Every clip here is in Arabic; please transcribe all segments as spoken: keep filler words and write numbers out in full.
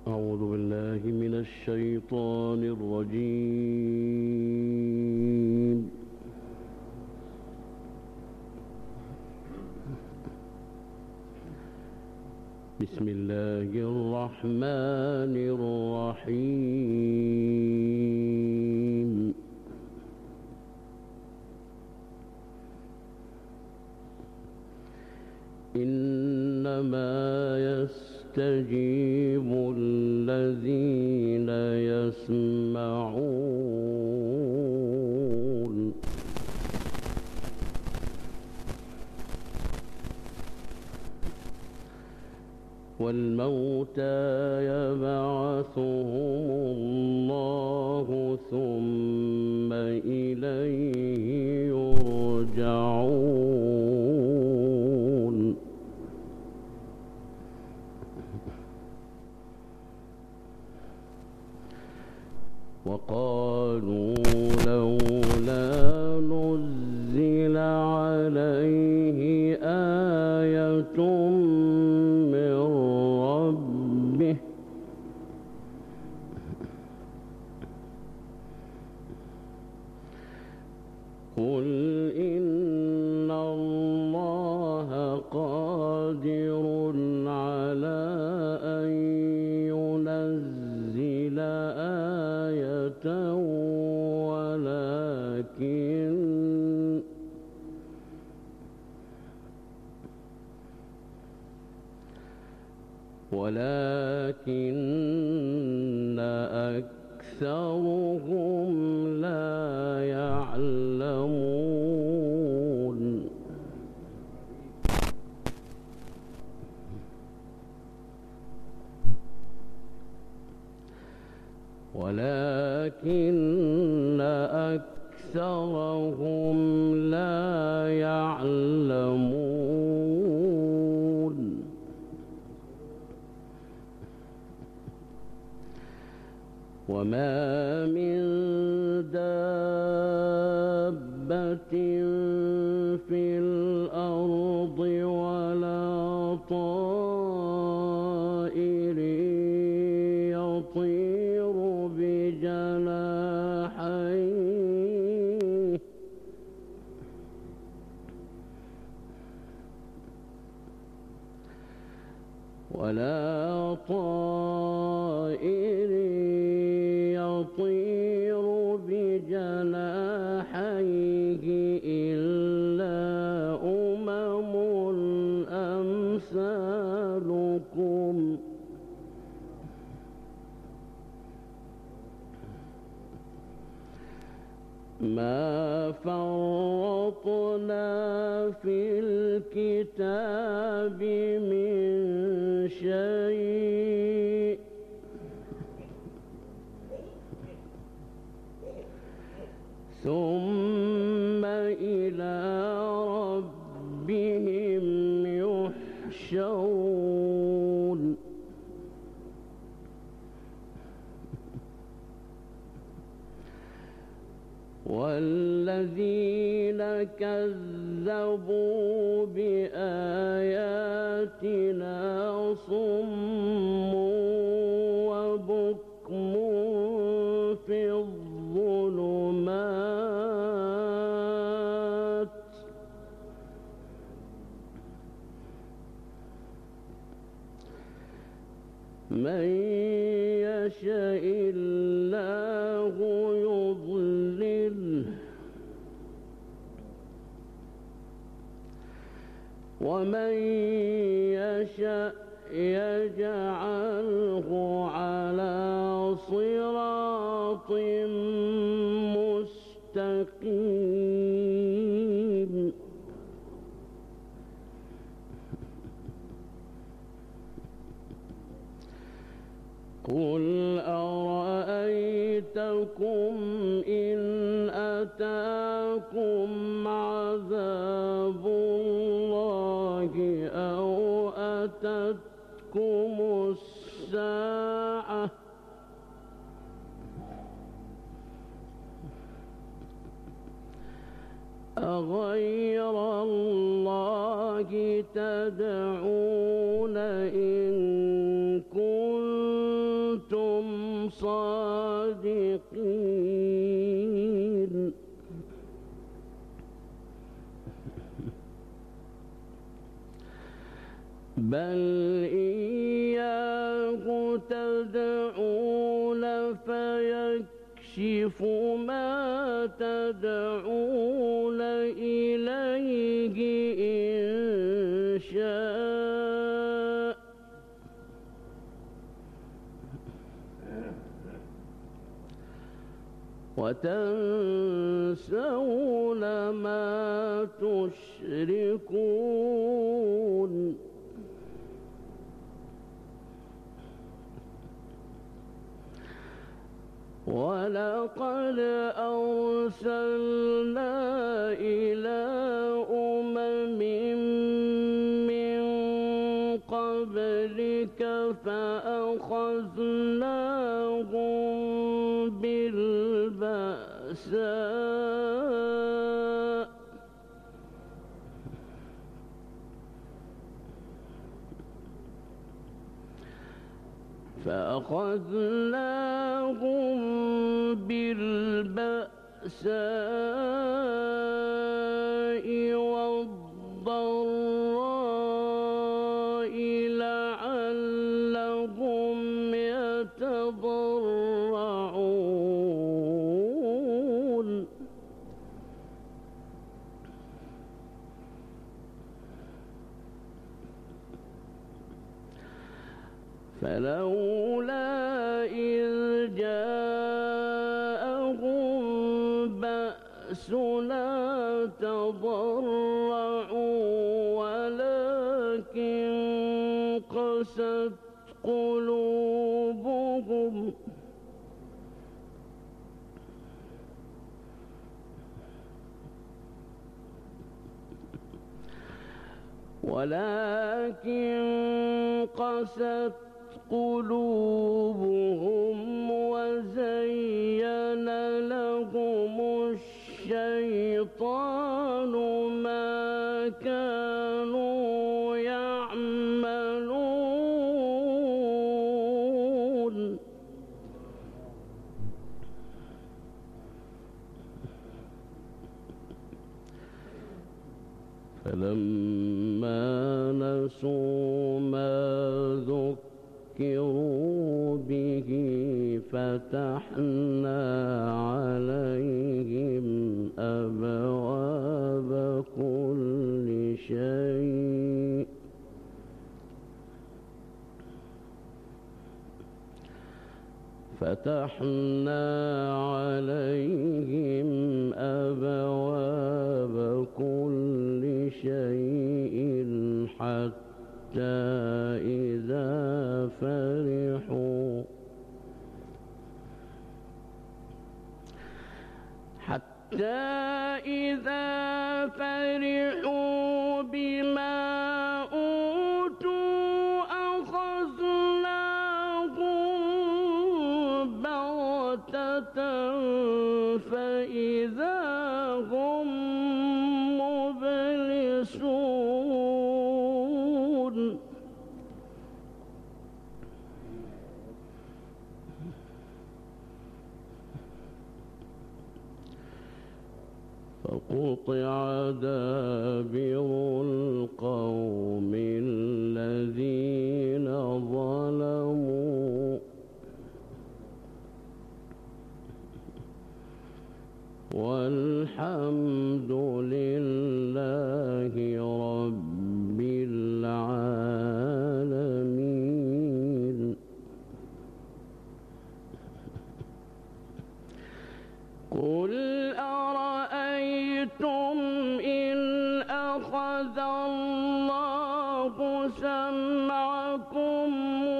أعوذ بالله من الشيطان الرجيم. بسم الله الرحمن الرحيم. إنما يستجيب الذين يسمعون. والموتى يبعثهم الله ثم إليه يرجعون. وقالوا لولا نزل عليه آية من ربه قل إن الله قادر على أن ينزل آية ولكن ولكن أكثرهم لا يعلمون. ولكن أكثرهم لا يعلمون. وما من دابة في الأرض ولا طائر يطير بجناحيه ولا طائر يطير بجناحيه إلا أمم أمثالكم ما فرطنا في الكتاب من شيء ثم إلى ربهم يحشرون. والذين كذبوا بآياتنا صم وبكم في الظلمات من يشاء الله يضلله ومن يشاء يجعله على صراط مستقيم. قل أرأيتكم إن أتاكم عذاب الله أو أتتكم الساعة أغير الله تدعون إن كنتم صادقين بل إياه تدعون فيكشف ما تدعون إليه إن شاء وتنسون ما تشركون ولقد أرسلنا إلى أمم من قبلك فأخذناهم بالبأساء فأخذناهم بالبأساء والضراء لعلهم يتضرعون فلولا إذ جاءهم بأسنا تضرعوا ولكن قست قلوبهم ولكن قست قلوبهم وزين لهم الشيطان ما كانوا يعملون فلما نسوا ما ذكروا به فتحنا عليهم أبواب كل شيء فتحنا عليهم أبواب كل شيء حتى إذا فرحوا حتى إذا فرحوا بما أوتوا أخذناهم بغتة فإذا هم مبلسون فقطع دابر القوم الذين ظلموا والحمد لله رب العالمين. قل أرأيتم إن أخذ الله سمعكم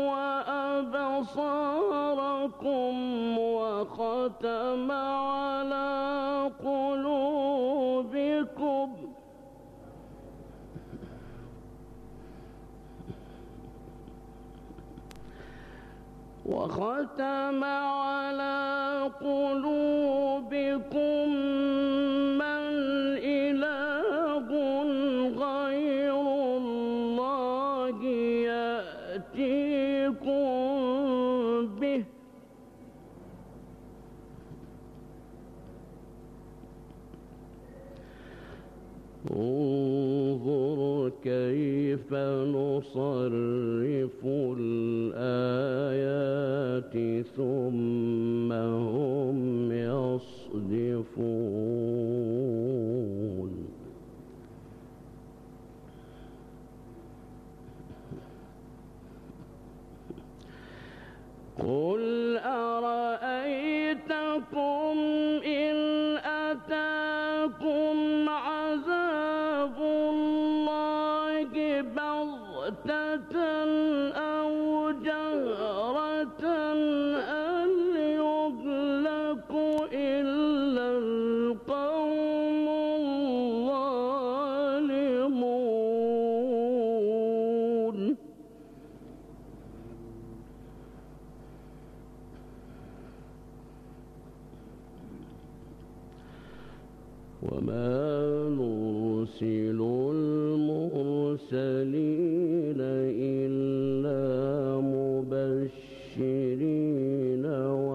وأبصاركم وختم على قلوبكم وختم على قلوبكم من إله غير الله يأتيكم به الآيات ثم هم يصدفون قل أرأيتكم إن أتاكم عذاب الله بغتة أو جهرة هل يهلك إلا القوم الظالمون وما نرسل المرسلين إلا مبشرين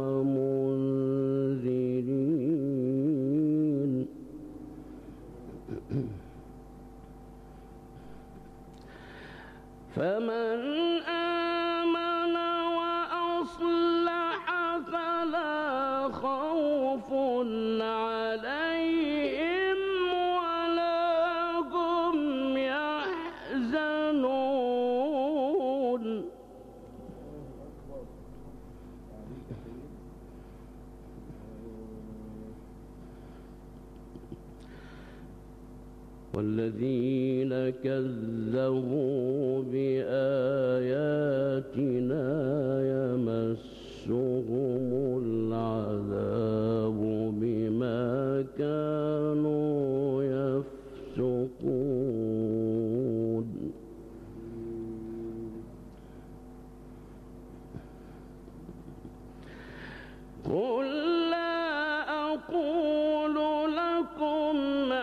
ومنذرين فمن آمن وأصلح فلا خوف عليهم ولا هم يحزنون والذين كذبوا بآياتنا يمسهم العذاب بما كانوا يفسقون قل لا أقول لكم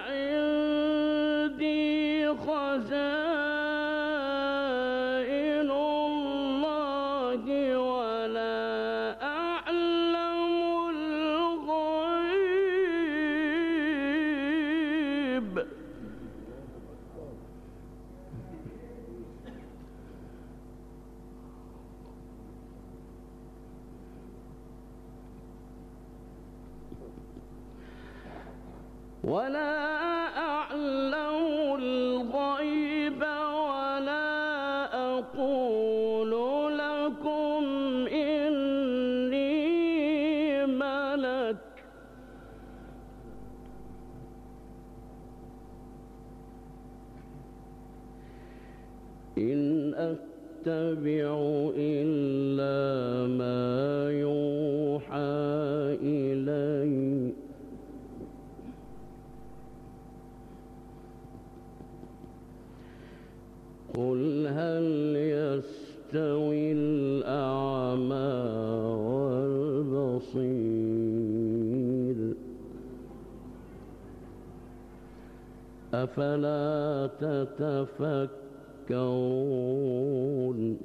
عندي خزائن الله ولا أعلم الغيب ولا أعلم الغيب ولا أقول لكم إني ملك إن أتبع إلا ما يوحى إلي قل هل يستوي الأعمى والبصير أفلا تتفكرون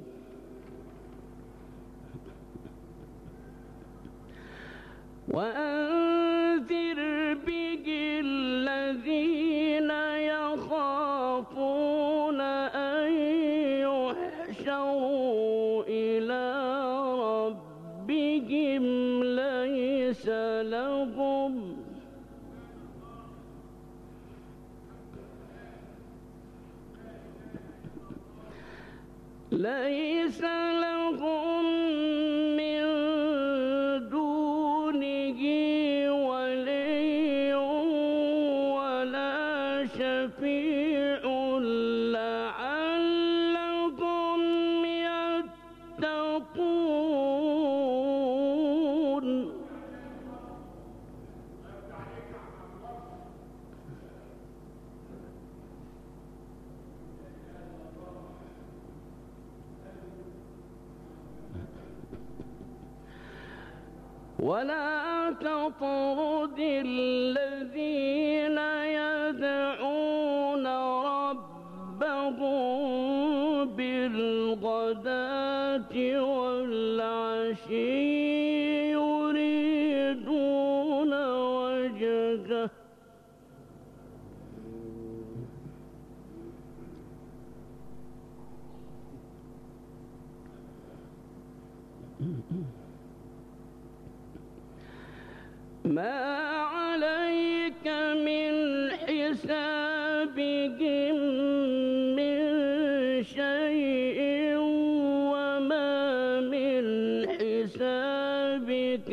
وأنذر به الذين يخافون أن يحشروا إلى ربهم ليس لهم ليس لهم من دونه ولي ولا شفيع لعلهم يتقون ولا تطرد الذين يدعون ربهم بالغداة والعشي يريدون وجهه ما عليك من حسابهم من شيء وما من حسابك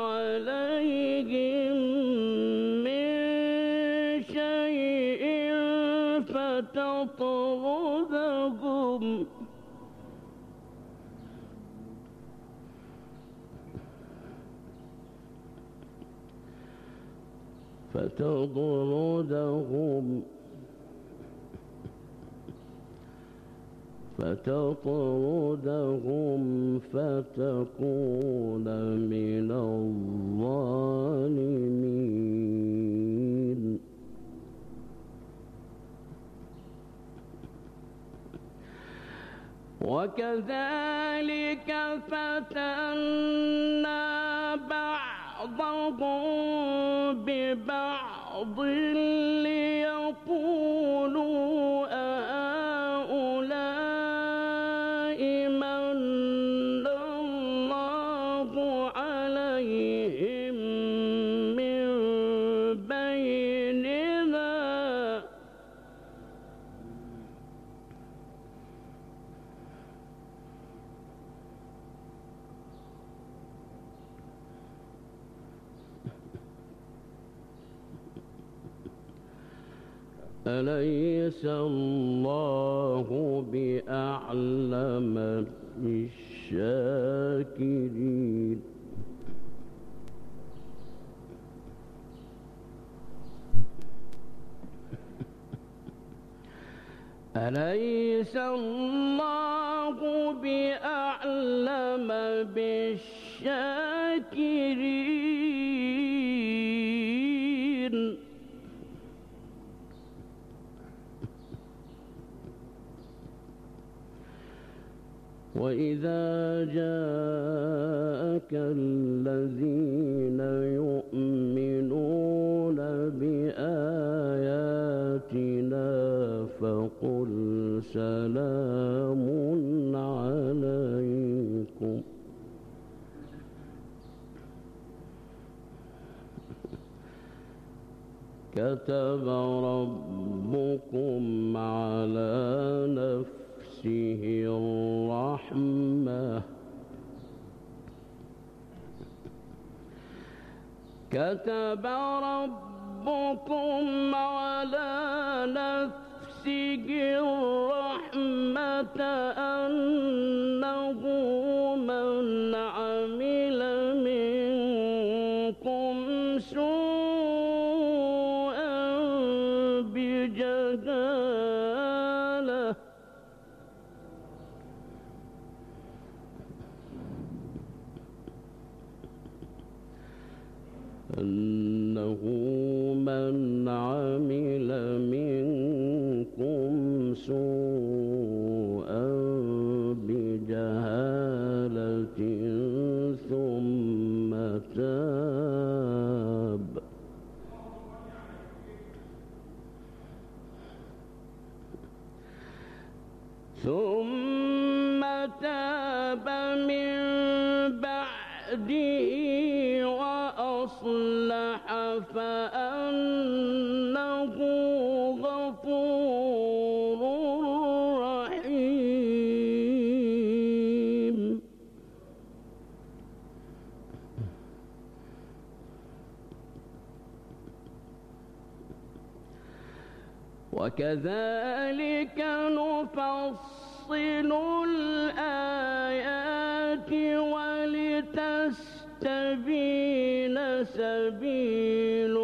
عليهم من شيء فتطردهم فتطردهم فتطردهم فتكون من الظالمين وكذلك فتنا بعضهم ببعض ليقولوا أهؤلاء من الله عليهم من بيننا أليس الله بأعلم بالشاكرين أليس الله بأعلم بالشاكرين وإذا جاءك الذين يؤمنون بآياتنا فقل سلام عليكم كتب ربكم على نفسه الرحمة كتب ربكم على نفسه الرحمة أنه من عمل منكم سوءا بجهالة أنه من عمل منكم سوءا بجهالة ثم تاب ثم تاب من بعده وأصلح فأنه غفور رحيم وكذلك نفصل الآيات ولتستبين سبيل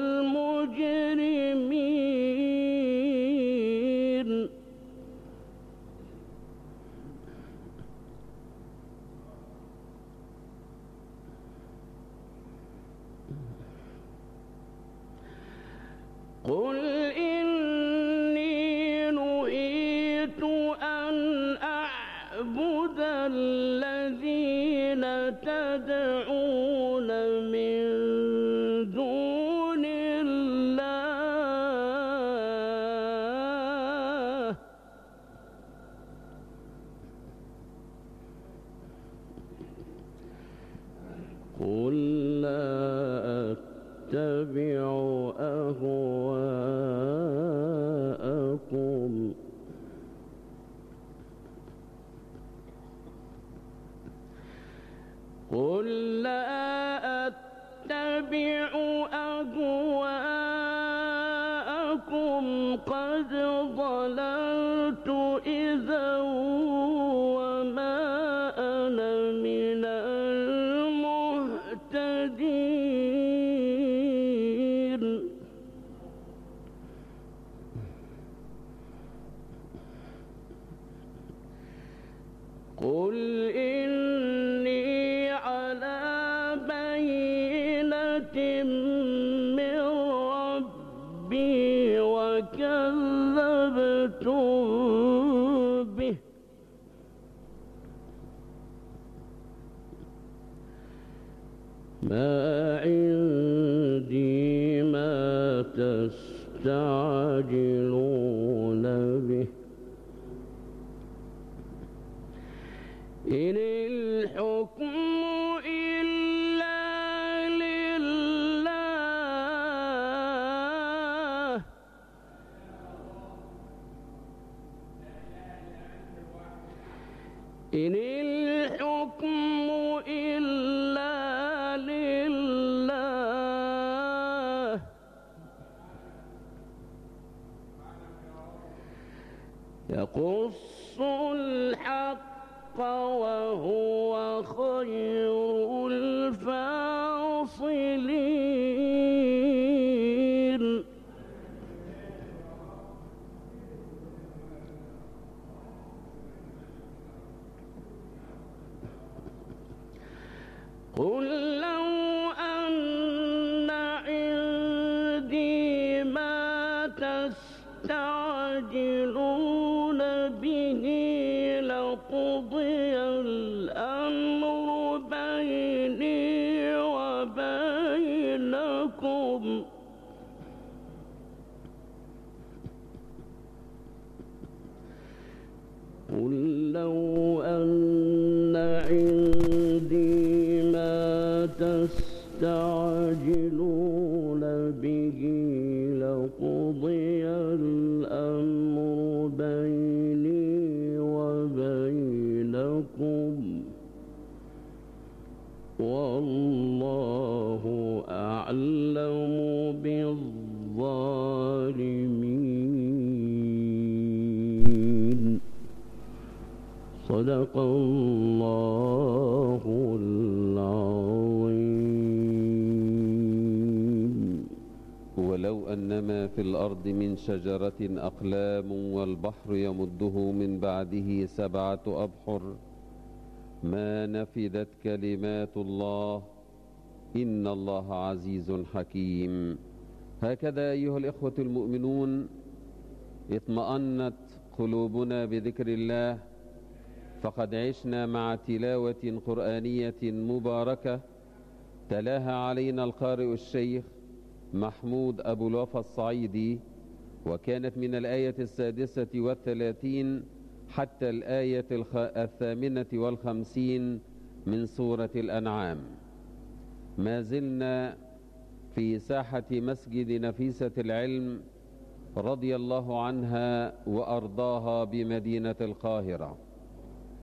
المجرمين قل إني نهيت أن أعبد الذين تدعون من دون قل لا أتبع أهواءكم قل لا أتبع أهواءكم قد ضللت إذا وما أنا من المهتدين قل إني على بينة من ربي وكذبتم به ما عندي ما تستعجلون به إن الحكم إلا لله إن الحكم إلا لله يقص الحق وهو خير الفاصلين قل لو أن عندي ما تستعجلون به لقضي الأمر بيني وبينكم قل لو أن عندي ما تستعجلون به لقضي الأمر بيني وبينكم والله أعلم بالظالمين صدق الله العظيم ولو أن ما في الأرض من شجرة أقلام والبحر يمده من بعده سبعة أبحر ما نفدت كلمات الله إن الله عزيز حكيم. هكذا أيها الإخوة المؤمنون اطمأنت قلوبنا بذكر الله، فقد عشنا مع تلاوة قرآنية مباركة تلاها علينا القارئ الشيخ محمود أبو الوفا الصعيدي، وكانت من الآية السادسة والثلاثين حتى الآية الثامنة والخمسين من سورة الأنعام. ما زلنا في ساحة مسجد نفيسة العلم رضي الله عنها وأرضاها بمدينة القاهرة.